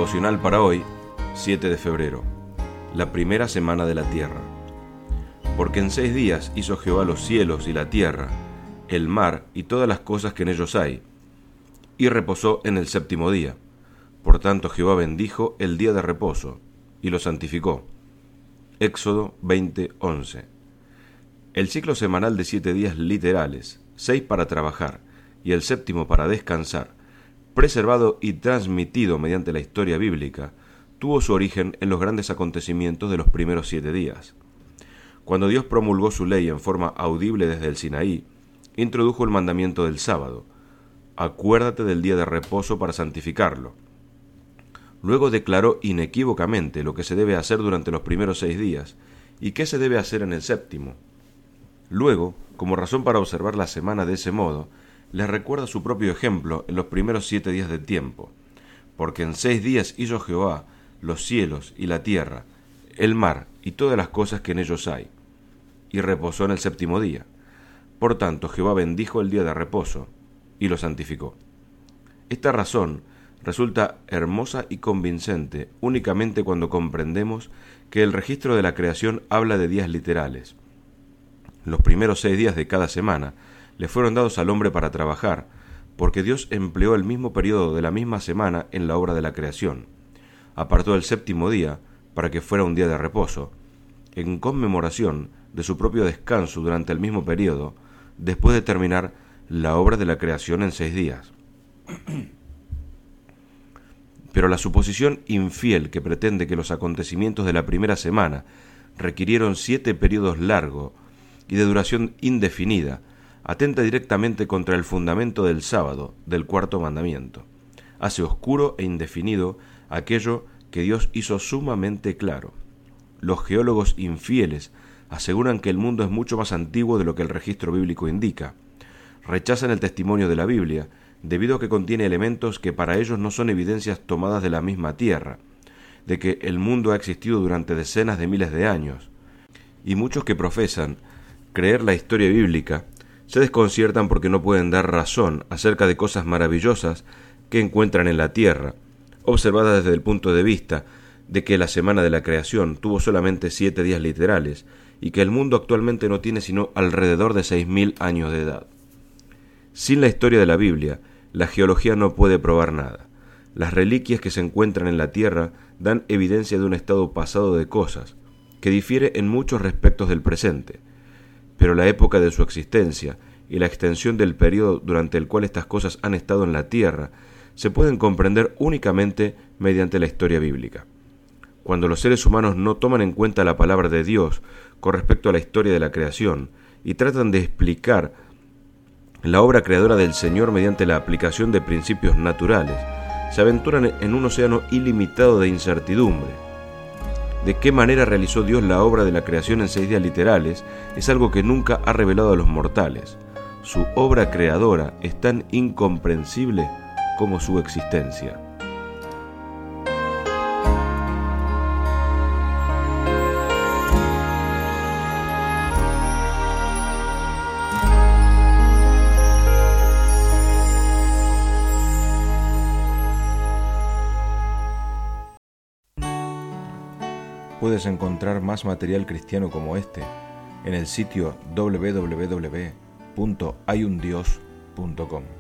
devocional para hoy, 7 de febrero, la primera semana de la tierra. Porque en 6 días hizo Jehová los cielos y la tierra, el mar y todas las cosas que en ellos hay, y reposó en el séptimo día. Por tanto Jehová bendijo el día de reposo, y lo santificó. Éxodo 20:11. El ciclo semanal de 7 días literales, 6 para trabajar y el séptimo para descansar, preservado y transmitido mediante la historia bíblica, tuvo su origen en los grandes acontecimientos de los primeros 7 días. Cuando Dios promulgó su ley en forma audible desde el Sinaí, introdujo el mandamiento del sábado: acuérdate del día de reposo para santificarlo. Luego declaró inequívocamente lo que se debe hacer durante los primeros 6 días y qué se debe hacer en el séptimo. Luego, como razón para observar la semana de ese modo, les recuerda su propio ejemplo en los primeros 7 días del tiempo. Porque en 6 días hizo Jehová los cielos y la tierra, el mar y todas las cosas que en ellos hay, y reposó en el séptimo día. Por tanto, Jehová bendijo el día de reposo, y lo santificó. Esta razón resulta hermosa y convincente únicamente cuando comprendemos que el registro de la creación habla de días literales. Los primeros 6 días de cada semana le fueron dados al hombre para trabajar, porque Dios empleó el mismo periodo de la misma semana en la obra de la creación. Apartó el séptimo día para que fuera un día de reposo, en conmemoración de su propio descanso durante el mismo periodo, después de terminar la obra de la creación en 6 días. Pero la suposición infiel que pretende que los acontecimientos de la primera semana requirieron 7 periodos largos y de duración indefinida, atenta directamente contra el fundamento del sábado, del cuarto mandamiento. Hace oscuro e indefinido aquello que Dios hizo sumamente claro. Los geólogos infieles aseguran que el mundo es mucho más antiguo de lo que el registro bíblico indica. Rechazan el testimonio de la Biblia debido a que contiene elementos que para ellos no son evidencias tomadas de la misma tierra, de que el mundo ha existido durante decenas de miles de años. Y muchos que profesan creer la historia bíblica se desconciertan porque no pueden dar razón acerca de cosas maravillosas que encuentran en la tierra, observadas desde el punto de vista de que la semana de la creación tuvo solamente 7 días literales y que el mundo actualmente no tiene sino alrededor de 6.000 años de edad. Sin la historia de la Biblia, la geología no puede probar nada. Las reliquias que se encuentran en la tierra dan evidencia de un estado pasado de cosas, que difiere en muchos aspectos del presente. Pero la época de su existencia y la extensión del periodo durante el cual estas cosas han estado en la tierra se pueden comprender únicamente mediante la historia bíblica. Cuando los seres humanos no toman en cuenta la palabra de Dios con respecto a la historia de la creación y tratan de explicar la obra creadora del Señor mediante la aplicación de principios naturales, se aventuran en un océano ilimitado de incertidumbre. De qué manera realizó Dios la obra de la creación en 6 días literales es algo que nunca ha revelado a los mortales. Su obra creadora es tan incomprensible como su existencia. Puedes encontrar más material cristiano como este en el sitio www.hayundios.com.